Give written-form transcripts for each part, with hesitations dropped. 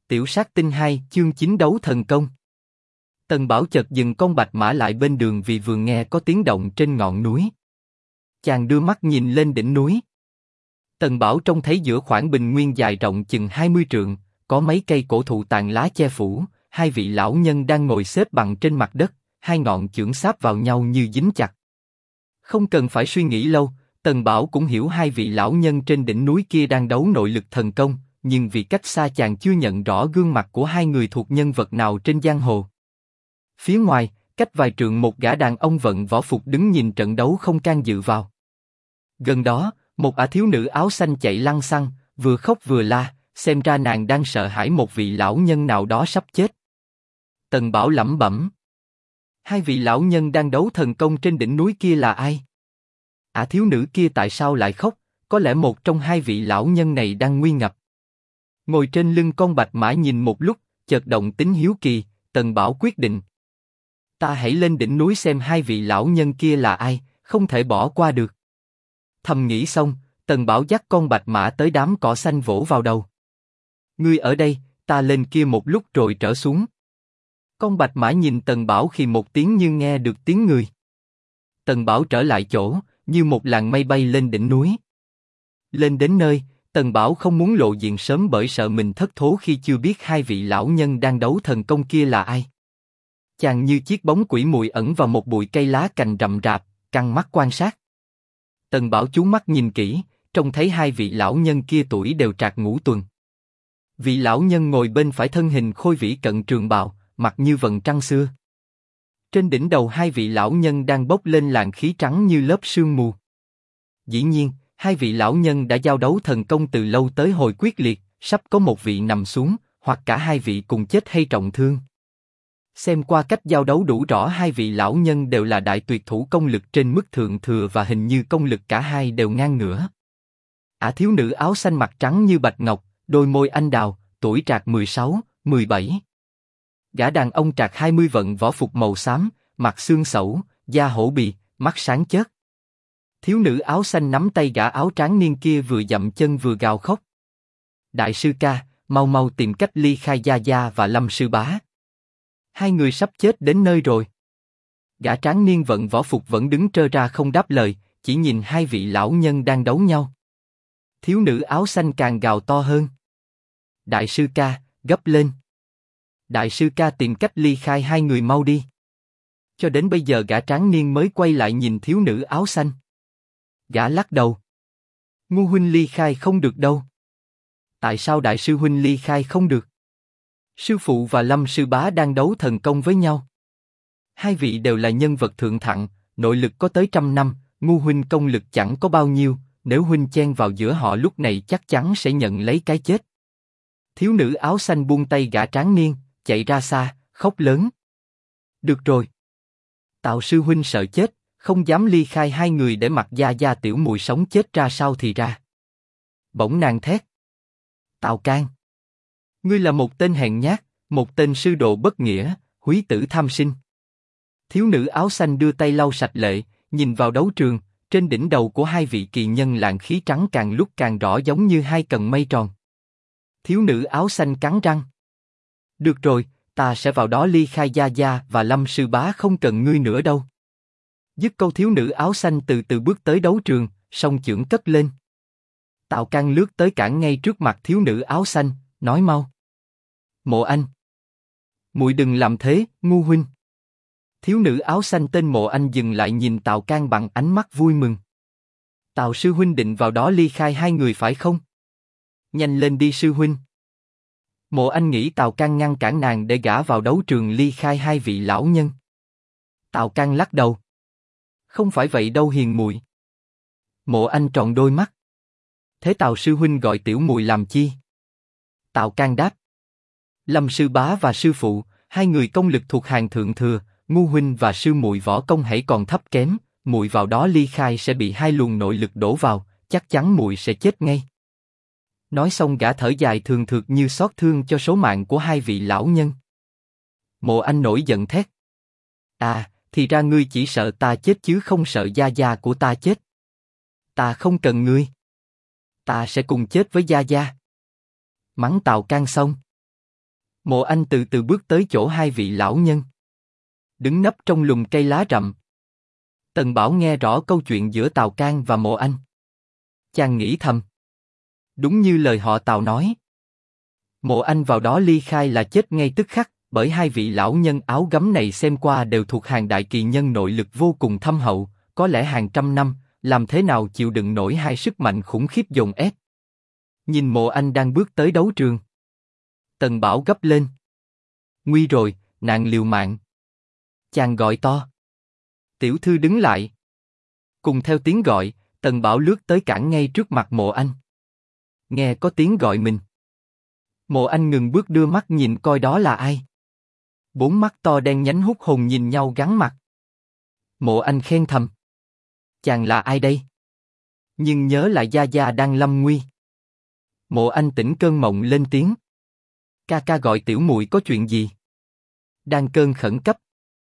Tiểu sát tinh 2, chương 9 đấu thần công. Tần Bảo chợt dừng con bạch mã lại bên đường vì vừa nghe có tiếng động trên ngọn núi. Chàng đưa mắt nhìn lên đỉnh núi. Tần Bảo trông thấy giữa khoảng bình nguyên dài rộng chừng 20 trượng, có mấy cây cổ thụ tàn lá che phủ, hai vị lão nhân đang ngồi xếp bằng trên mặt đất, hai ngọn chưởng sáp vào nhau như dính chặt. Không cần phải suy nghĩ lâu, Tần Bảo cũng hiểu hai vị lão nhân trên đỉnh núi kia đang đấu nội lực thần công, nhưng vì cách xa chàng chưa nhận rõ gương mặt của hai người thuộc nhân vật nào trên giang hồ. Phía ngoài, cách vài trượng một gã đàn ông vận võ phục đứng nhìn trận đấu không can dự vào. Gần đó, một ả thiếu nữ áo xanh chạy lăng xăng, vừa khóc vừa la, xem ra nàng đang sợ hãi một vị lão nhân nào đó sắp chết. Tần Bảo lẩm bẩm. Hai vị lão nhân đang đấu thần công trên đỉnh núi kia là ai? Ả thiếu nữ kia tại sao lại khóc? Có lẽ một trong hai vị lão nhân này đang nguy ngập. Ngồi trên lưng con bạch mã nhìn một lúc, chợt động tính hiếu kỳ, Tần Bảo quyết định. Ta hãy lên đỉnh núi xem hai vị lão nhân kia là ai, không thể bỏ qua được. Thầm nghĩ xong, Tần Bảo dắt con bạch mã tới đám cỏ xanh vỗ vào đầu. Ngươi ở đây, ta lên kia một lúc rồi trở xuống. Con bạch mã nhìn Tần Bảo khi một tiếng như nghe được tiếng người. Tần Bảo trở lại chỗ, như một làn mây bay lên đỉnh núi. Lên đến nơi, Tần Bảo không muốn lộ diện sớm bởi sợ mình thất thố khi chưa biết hai vị lão nhân đang đấu thần công kia là ai. Chàng như chiếc bóng quỷ mùi ẩn vào một bụi cây lá cành rậm rạp, căng mắt quan sát. Tần Bảo chú mắt nhìn kỹ, trông thấy hai vị lão nhân kia tuổi đều trạc ngũ tuần. Vị lão nhân ngồi bên phải thân hình khôi vĩ cận trường bào, mặt như vầng trăng xưa. Trên đỉnh đầu hai vị lão nhân đang bốc lên làn khí trắng như lớp sương mù. Dĩ nhiên, hai vị lão nhân đã giao đấu thần công từ lâu tới hồi quyết liệt, sắp có một vị nằm xuống, hoặc cả hai vị cùng chết hay trọng thương. Xem qua cách giao đấu đủ rõ hai vị lão nhân đều là đại tuyệt thủ công lực trên mức thượng thừa và hình như công lực cả hai đều ngang ngửa. Ả thiếu nữ áo xanh mặt trắng như bạch ngọc, đôi môi anh đào, tuổi trạc 16, 17. Gã đàn ông trạc 20 vận võ phục màu xám, mặt xương xẩu, da hổ bì, mắt sáng chớp. Thiếu nữ áo xanh nắm tay gã áo trắng niên kia vừa dậm chân vừa gào khóc. Đại sư ca, mau mau tìm cách ly khai Gia Gia và Lâm sư bá. Hai người sắp chết đến nơi rồi. Gã tráng niên vận võ phục vẫn đứng trơ ra không đáp lời, chỉ nhìn hai vị lão nhân đang đấu nhau. Thiếu nữ áo xanh càng gào to hơn. Đại sư ca, gấp lên. Đại sư ca tìm cách ly khai hai người mau đi. Cho đến bây giờ gã tráng niên mới quay lại nhìn thiếu nữ áo xanh. Gã lắc đầu. Ngu huynh ly khai không được đâu. Tại sao đại sư huynh ly khai không được? Sư phụ và Lâm sư bá đang đấu thần công với nhau. Hai vị đều là nhân vật thượng thặng, nội lực có tới 100 năm, ngu huynh công lực chẳng có bao nhiêu, nếu huynh chen vào giữa họ lúc này chắc chắn sẽ nhận lấy cái chết. Thiếu nữ áo xanh buông tay gã tráng niên, chạy ra xa, khóc lớn. Được rồi. Tào sư huynh sợ chết, không dám ly khai hai người để mặc Gia Gia tiểu muội sống chết ra sao thì ra. Bỗng nàng thét. Tào Can. Ngươi là một tên hèn nhát, một tên sư đồ bất nghĩa, húy tử tham sinh. Thiếu nữ áo xanh đưa tay lau sạch lệ, nhìn vào đấu trường, trên đỉnh đầu của hai vị kỳ nhân làn khí trắng càng lúc càng rõ giống như hai cần mây tròn. Thiếu nữ áo xanh cắn răng. Được rồi, ta sẽ vào đó ly khai Gia Gia và Lâm sư bá không cần ngươi nữa đâu. Dứt câu thiếu nữ áo xanh từ từ bước tới đấu trường, song chưởng cất lên. Tào Can lướt tới cản ngay trước mặt thiếu nữ áo xanh, nói mau. Mộ Anh. Muội đừng làm thế, ngu huynh. Thiếu nữ áo xanh tên Mộ Anh dừng lại nhìn Tào Can bằng ánh mắt vui mừng. Tào sư huynh định vào đó ly khai hai người phải không? Nhanh lên đi sư huynh. Mộ Anh nghĩ Tào Can ngăn cản nàng để gả vào đấu trường ly khai hai vị lão nhân. Tào Can lắc đầu. Không phải vậy đâu hiền muội. Mộ Anh tròn đôi mắt. Thế Tào sư huynh gọi tiểu muội làm chi? Tào Can đáp. Lâm sư bá và sư phụ, hai người công lực thuộc hàng thượng thừa, ngu huynh và sư muội võ công hãy còn thấp kém, muội vào đó ly khai sẽ bị hai luồng nội lực đổ vào, chắc chắn muội sẽ chết ngay. Nói xong gã thở dài thường thượt như xót thương cho số mạng của hai vị lão nhân. Mộ Anh nổi giận thét. À, thì ra ngươi chỉ sợ ta chết chứ không sợ Gia Gia của ta chết. Ta không cần ngươi. Ta sẽ cùng chết với Gia Gia. Mắng Tào Can xong, Mộ Anh từ từ bước tới chỗ hai vị lão nhân. Đứng nấp trong lùm cây lá rậm. Tần Bảo nghe rõ câu chuyện giữa Tào Cang và Mộ Anh. Chàng nghĩ thầm. Đúng như lời họ Tào nói. Mộ Anh vào đó ly khai là chết ngay tức khắc, bởi hai vị lão nhân áo gấm này xem qua đều thuộc hàng đại kỳ nhân nội lực vô cùng thâm hậu, có lẽ hàng trăm năm, làm thế nào chịu đựng nổi hai sức mạnh khủng khiếp dồn ép. Nhìn Mộ Anh đang bước tới đấu trường. Tần Bảo gấp lên. Nguy rồi, nàng liều mạng. Chàng gọi to. Tiểu thư đứng lại. Cùng theo tiếng gọi, Tần Bảo lướt tới cản ngay trước mặt Mộ Anh. Nghe có tiếng gọi mình. Mộ Anh ngừng bước đưa mắt nhìn coi đó là ai. Bốn mắt to đen nhánh hút hồn nhìn nhau gắn mặt. Mộ Anh khen thầm. Chàng là ai đây? Nhưng nhớ lại gia gia đang lâm nguy. Mộ Anh tỉnh cơn mộng lên tiếng. Ca ca gọi tiểu muội có chuyện gì? Đang cơn khẩn cấp.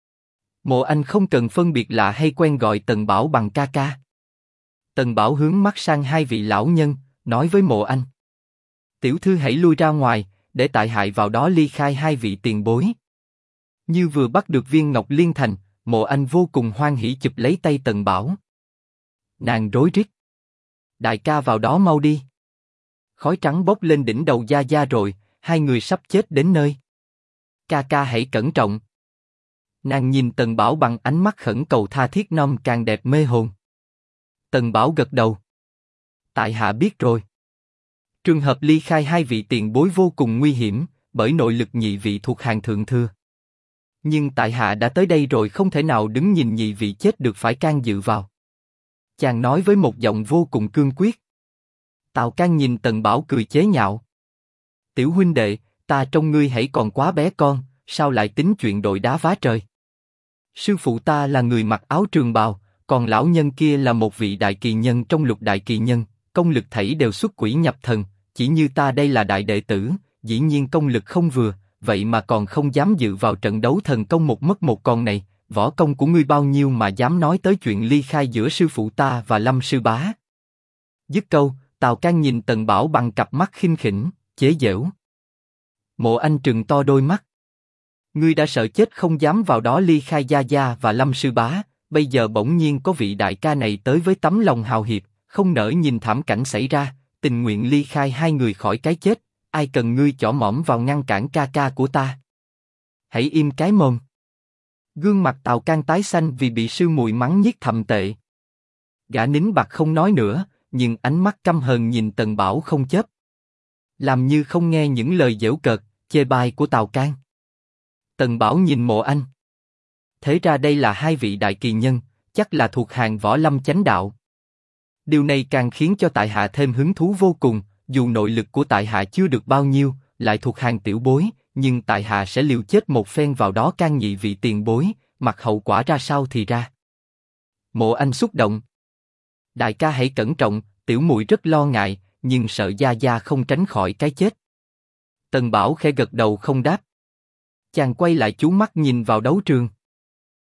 Mộ Anh không cần phân biệt lạ hay quen gọi Tần Bảo bằng ca ca. Tần Bảo hướng mắt sang hai vị lão nhân, nói với Mộ Anh. Tiểu thư hãy lui ra ngoài, để tại hạ vào đó ly khai hai vị tiền bối. Như vừa bắt được viên ngọc liên thành, Mộ Anh vô cùng hoan hỉ chụp lấy tay Tần Bảo. Nàng rối rít. Đại ca vào đó mau đi. Khói trắng bốc lên đỉnh đầu gia gia rồi, hai người sắp chết đến nơi. Ca ca hãy cẩn trọng. Nàng nhìn Tần Bảo bằng ánh mắt khẩn cầu tha thiết non càng đẹp mê hồn. Tần Bảo gật đầu. Tại hạ biết rồi. Trường hợp ly khai hai vị tiền bối vô cùng nguy hiểm, bởi nội lực nhị vị thuộc hàng thượng thừa. Nhưng tại hạ đã tới đây rồi không thể nào đứng nhìn nhị vị chết được, phải can dự vào. Chàng nói với một giọng vô cùng cương quyết. Tào Cang nhìn Tần Bảo cười chế nhạo. Tiểu huynh đệ, ta trông ngươi hãy còn quá bé con, sao lại tính chuyện đội đá vá trời? Sư phụ ta là người mặc áo trường bào, còn lão nhân kia là một vị đại kỳ nhân trong lục đại kỳ nhân, công lực thảy đều xuất quỷ nhập thần, chỉ như ta đây là đại đệ tử, dĩ nhiên công lực không vừa, vậy mà còn không dám dự vào trận đấu thần công một mất một còn này, võ công của ngươi bao nhiêu mà dám nói tới chuyện ly khai giữa sư phụ ta và Lâm sư bá? Dứt câu, Tào Cang nhìn Tần Bảo bằng cặp mắt khinh khỉnh, chế giễu. Mộ Anh trừng to đôi mắt. Ngươi đã sợ chết không dám vào đó ly khai gia gia và Lâm sư bá, bây giờ bỗng nhiên có vị đại ca này tới với tấm lòng hào hiệp, không nỡ nhìn thảm cảnh xảy ra, tình nguyện ly khai hai người khỏi cái chết, ai cần ngươi chỏ mõm vào ngăn cản ca ca của ta? Hãy im cái mồm. Gương mặt Tào Cang tái xanh vì bị sư muội mắng nhiếc thậm tệ. Gã nín bặt không nói nữa, nhưng ánh mắt căm hờn nhìn Tần Bảo không chớp. Làm như không nghe những lời giễu cợt, chê bai của Tào Cang. Tần Bảo nhìn Mộ Anh. Thế ra đây là hai vị đại kỳ nhân, chắc là thuộc hàng võ lâm chánh đạo. Điều này càng khiến cho tại hạ thêm hứng thú vô cùng, dù nội lực của tại hạ chưa được bao nhiêu, lại thuộc hàng tiểu bối, nhưng tại hạ sẽ liều chết một phen vào đó can nhị vị tiền bối, mặc hậu quả ra sao thì ra. Mộ Anh xúc động. Đại ca hãy cẩn trọng, tiểu muội rất lo ngại, nhưng sợ gia gia không tránh khỏi cái chết. Tần Bảo khẽ gật đầu không đáp. Chàng quay lại chú mắt nhìn vào đấu trường.